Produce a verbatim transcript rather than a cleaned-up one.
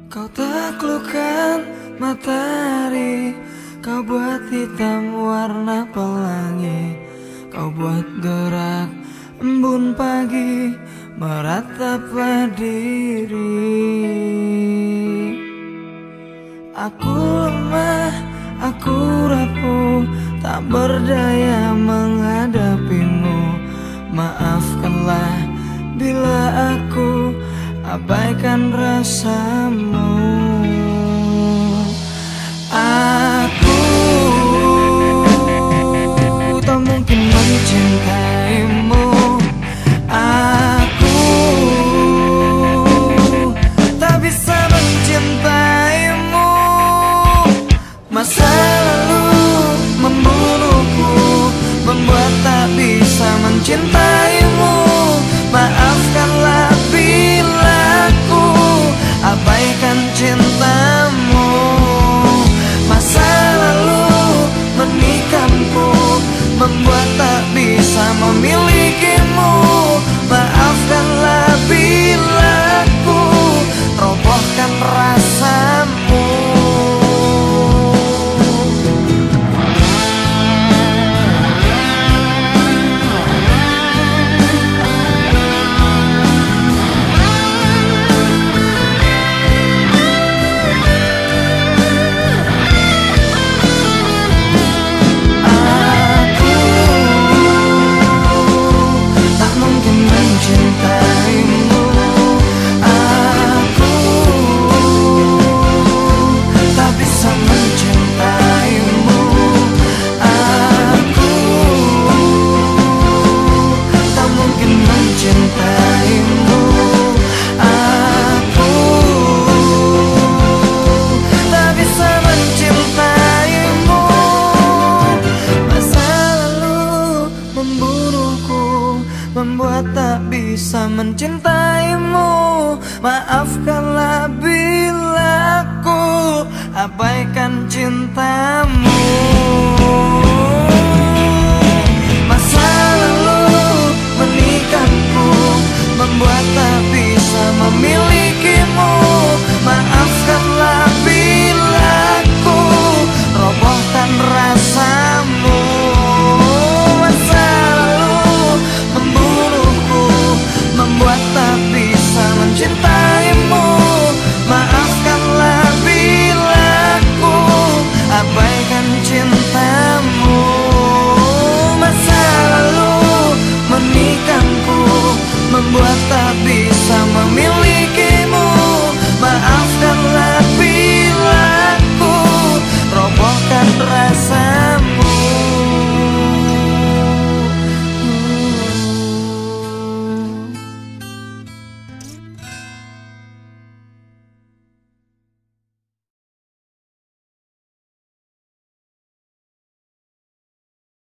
Kau taklukkan matahari, kau buat hitam warna pelangi, kau buat gerak embun pagi merataplah diri. Aku lemah, aku rapuh, tak berdaya menghadapimu. Maafkanlah bila aku abaikan rasamu. Aku tak mungkin mencintaimu. Aku tak bisa mencintaimu. Masa lalu membunuhku, membuat tak bisa mencintaimu. Maafkanlah bila aku abaikan cintamu. Masa lalu menikahku, membuat tak bisa memilikimu. Maafkanlah bila aku robohkan rasamu. Membuat tak bisa mencintaimu. Maafkanlah bila aku abaikan cintamu.